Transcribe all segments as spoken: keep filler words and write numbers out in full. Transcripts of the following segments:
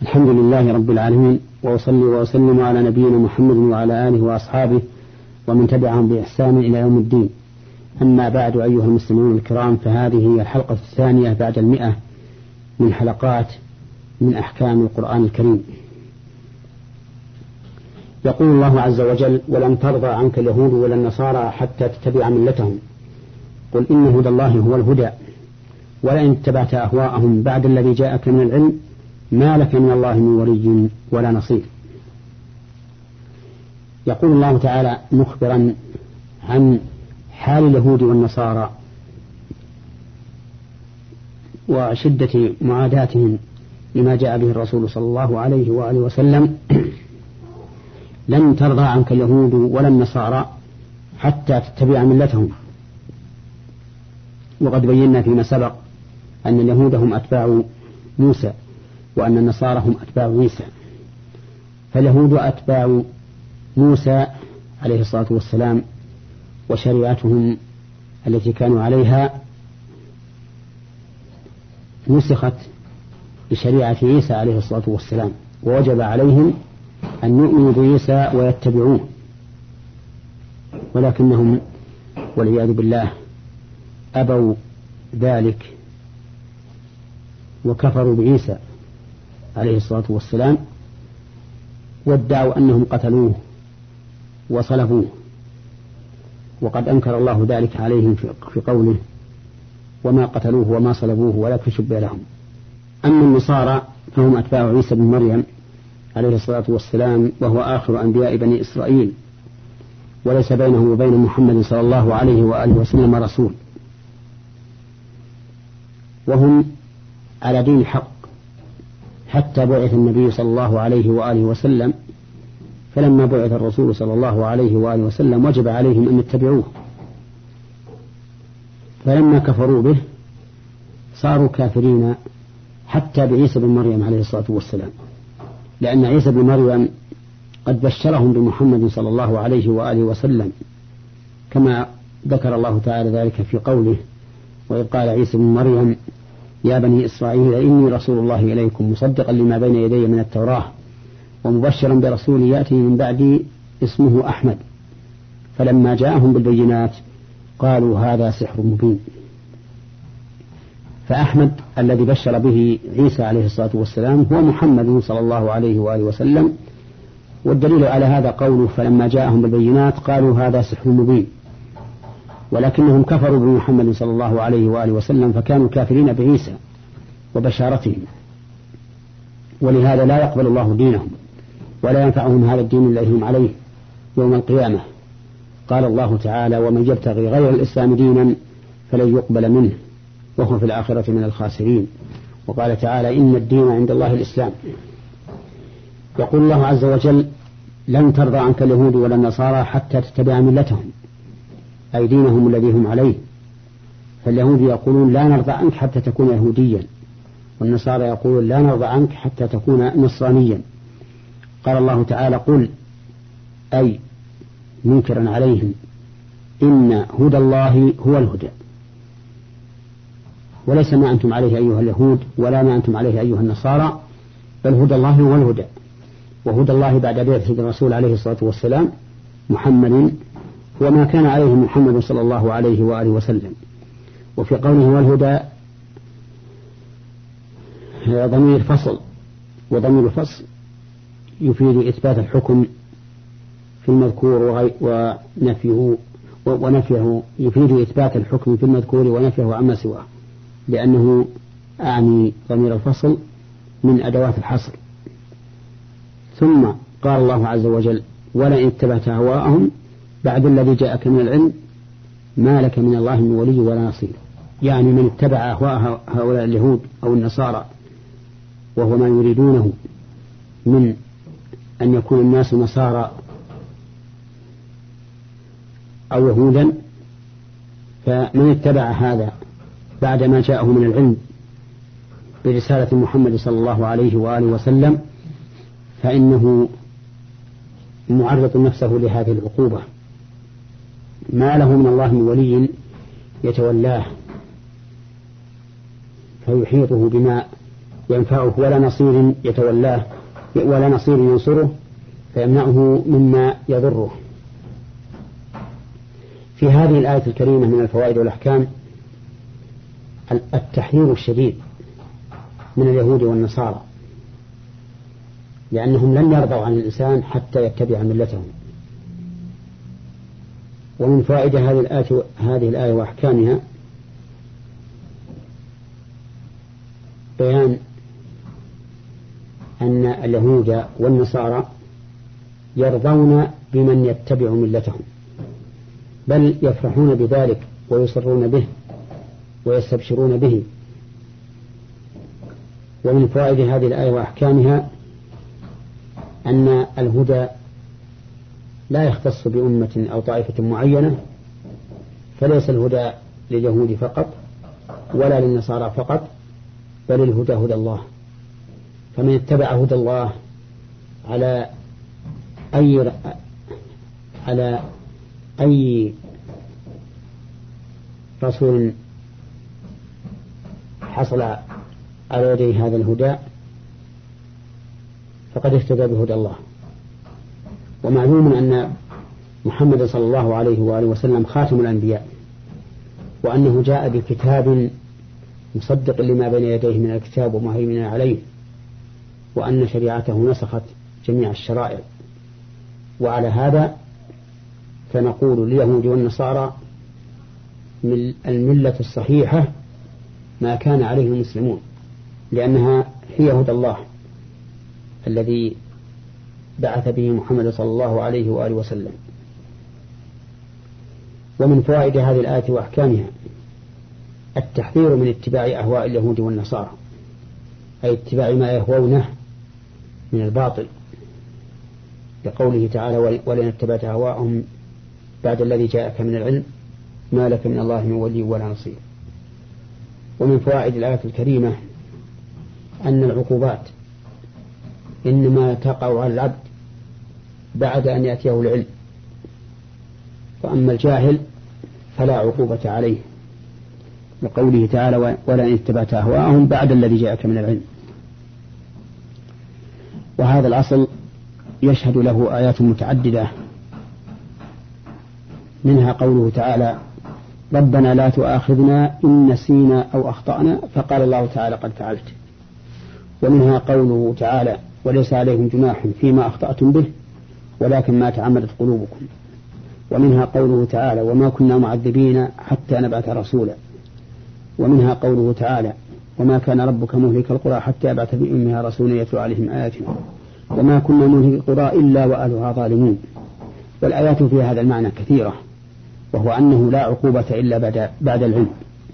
الحمد لله رب العالمين، وأصلي وأسلم على نبينا محمد وعلى آله وأصحابه ومن تبعهم بإحسان إلى يوم الدين. أما بعد، أيها المسلمون الكرام، فهذه هي الحلقة الثانية بعد المئة من حلقات من أحكام القرآن الكريم. يقول الله عز وجل: ولن ترضى عنك اليهود ولا النصارى حتى تتبع ملتهم، قل إن هدى الله هو الهدى ولئن اتبعت أهواءهم بعد الذي جاءك من العلم ما لك من الله من ولي ولا نصير. يقول الله تعالى مخبرا عن حال اليهود والنصارى وشدة معاداتهم لما جاء به الرسول صلى الله عليه وآله وسلم: لن ترضى عنك اليهود ولا النصارى حتى تتبع ملتهم. وقد بينا فيما سبق أن اليهود هم أتباع موسى وأن النصارى هم أتباع عيسى. فاليهود أتباع موسى عليه الصلاة والسلام، وشريعتهم التي كانوا عليها نسخت بشريعة عيسى عليه الصلاة والسلام، ووجب عليهم أن يؤمنوا بعيسى ويتبعوه، ولكنهم والعياذ بالله أبوا ذلك وكفروا بعيسى عليه الصلاة والسلام، وادعوا أنهم قتلوه وصلبوه، وقد أنكر الله ذلك عليهم في قوله: وما قتلوه وما صلبوه ولكن شبه لهم. أما النصارى فهم أتباع عيسى بن مريم عليه الصلاة والسلام، وهو آخر أنبياء بني إسرائيل، وليس بينه وبين محمد صلى الله عليه وآله وسلم رسول، وهم على دين حق حتى بعث النبي صلى الله عليه وآله وسلم. فلما بعث الرسول صلى الله عليه وآله وسلم وجب عليهم أن يتبعوه، فلما كفروا به صاروا كافرين حتى بعيسى بن مريم عليه الصلاة والسلام، لأن عيسى بن مريم قد بشرهم بمحمد صلى الله عليه وآله وسلم، كما ذكر الله تعالى ذلك في قوله: وإذ قال عيسى بن مريم يا بني إسرائيل إني رسول الله إليكم مصدقا لما بين يدي من التوراة ومبشرا برسول يأتي من بعدي اسمه أحمد. فلما جاءهم بالبينات قالوا هذا سحر مبين. فأحمد الذي بشر به عيسى عليه الصلاة والسلام هو محمد صلى الله عليه وآله وسلم، والدليل على هذا قوله: فلما جاءهم بالبينات قالوا هذا سحر مبين، ولكنهم كفروا بمحمد صلى الله عليه وآله وسلم، فكانوا كافرين بعيسى وبشارتهم، ولهذا لا يقبل الله دينهم ولا ينفعهم هذا الدين الذي هم عليه يوم القيامة. قال الله تعالى: ومن يبتغي غير الإسلام دينا فلن يقبل منه وهو في الآخرة من الخاسرين. وقال تعالى: إن الدين عند الله الإسلام. يقول الله عز وجل: لن ترضى عنك اليهود ولا النصارى حتى تتبع ملتهم، أي دينهم الذي هم عليه. فاليهود يقولون لا نرضى عنك حتى تكون يهوديا، والنصارى يقولون لا نرضى عنك حتى تكون نصرانيا. قال الله تعالى: قل، أي منكرا عليهم: إن هدى الله هو الهدى، وليس ما أنتم عليه أيها اليهود ولا ما أنتم عليه أيها النصارى، بل هدى الله هو الهدى. وهدى الله بعد بعثة الرسول عليه الصلاة والسلام محمد هو ما كان عليه محمد صلى الله عليه وآله وسلم. وفي قوله هو الهدى ضمير فصل، وضمير الفصل يفيد إثبات الحكم في المذكور ونفيه ونفيه يفيد إثبات الحكم في المذكور ونفيه عما سواه، لأنه أعني ضمير الفصل من أدوات الحصر. ثم قال الله عز وجل: ولئن اتبعت أهواءهم بعد الذي جاءك من العلم ما لك من الله من ولي ولا نصير. يعني من اتبع أهواء هؤلاء اليهود أو النصارى، وهو ما يريدونه من أن يكون الناس نصارى أو يهودا، فمن اتبع هذا بعد ما جاءه من العلم برسالة محمد صلى الله عليه وآله وسلم فإنه معرض نفسه لهذه العقوبة، ما له من الله من ولي يتولاه فيحيطه بما ينفعه ولا نصير يتولاه ولا نصير ينصره فيمنعه مما يضره. في هذه الآية الكريمة من الفوائد والأحكام التحذير الشديد من اليهود والنصارى، لأنهم لن يرضوا عن الإنسان حتى يتبع ملتهم. ومن فوائد هذه الآية هذه الآية وأحكامها بيان أن اليهود والنصارى يرضون بمن يتبع ملتهم، بل يفرحون بذلك ويصرون به ويستبشرون به. ومن فوائد هذه الآية وأحكامها أن الهدى لا يختص بأمة أو طائفة معينة، فليس الهدى لليهود فقط ولا للنصارى فقط، بل الهدى هدى الله. فمن اتبع هدى الله على أي على أي رسول حصل على يدي هذا الهدى فقد اهتدى بهدى الله. ومعلوم أن محمد صلى الله عليه وآله وسلم خاتم الأنبياء، وأنه جاء بكتاب مصدق لما بين يديه من الكتاب ومهيمنا عليه، وأن شريعته نسخت جميع الشرائع. وعلى هذا فنقول لليهود والنصارى من الملة الصحيحة ما كان عليه المسلمون، لأنها هي هدى الله الذي بعث به محمد صلى الله عليه وآله وسلم. ومن فوائد هذه الآية وأحكامها التحذير من اتباع أهواء اليهود والنصارى، أي اتباع ما يهوونه من الباطل، لقوله تعالى ولن اتبعت أهواءهم بعد الذي جاءك من العلم ما لك من الله من ولي ولا نصير. ومن فوائد الآية الكريمة أن العقوبات إنما تقع على العبد بعد أن يأتيه العلم، فأما الجاهل فلا عقوبة عليه، لقوله تعالى ولئن اتبعت أهواءهم بعد الذي جاءك من العلم. وهذا الأصل يشهد له آيات متعددة، منها قوله تعالى ربنا لا تؤاخذنا إن نسينا أو أخطأنا، فقال الله تعالى قد فعلت. ومنها قوله تعالى وليس عليهم جناح فيما أخطأتم به ولكن ما تعمدت قلوبكم. ومنها قوله تعالى وما كنا معذبين حتى نبعث رسولا. ومنها قوله تعالى وما كان ربك مهلك القرى حتى يبعث في أمها رسولا يتلو عليهم آياتنا وما كنا مهلك القرى إلا وأهلها ظالمون. والآيات في هذا المعنى كثيرة، وهو أنه لا عقوبة إلا بعد, بعد العلم.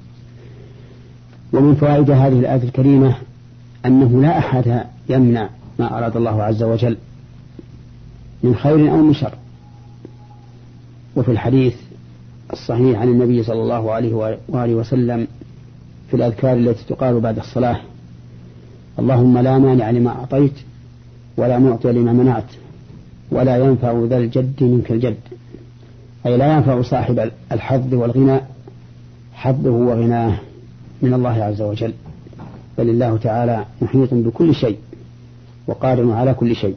ومن فوائد هذه الآية الكريمة أنه لا أحد يمنع ما أراد الله عز وجل من خير أو من شر. وفي الحديث الصحيح عن النبي صلى الله عليه وآله وسلم في الأذكار التي تقال بعد الصلاة اللهم لا مانع لما أعطيت ولا معطي لما منعت ولا ينفع ذا الجد منك الجد، أي لا ينفع صاحب الحظ والغنى حظه وغناه من الله عز وجل، بل الله تعالى محيط بكل شيء وقادر على كل شيء.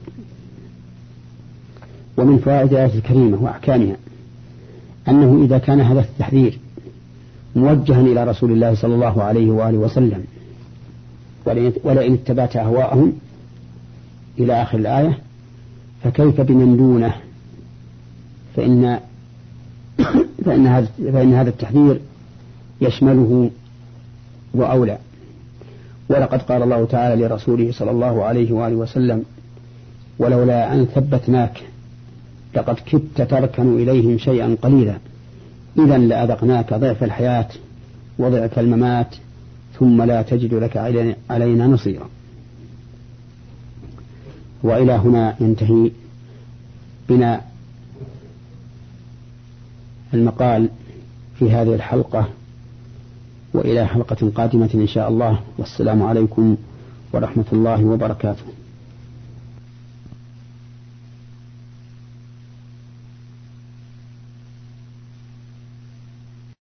ومن فوائد الآية الكريمة وأحكامها أنه إذا كان هذا التحذير موجها إلى رسول الله صلى الله عليه وآله وسلم ولئن اتبعت أهواءهم إلى آخر الآية، فكيف بمن دونه؟ فإن فإن هذا فإن هذا التحذير يشمله وأولى. ولقد قال الله تعالى لرسوله صلى الله عليه وآله وسلم ولولا أن ثبتناك لقد كدت تركن إليهم شيئا قليلا إذا لأذقناك ضعف الحياة وضعف الممات ثم لا تجد لك علينا نصيرا. وإلى هنا ينتهي بنا المقال في هذه الحلقة، وإلى حلقة قادمة إن شاء الله، والسلام عليكم ورحمة الله وبركاته.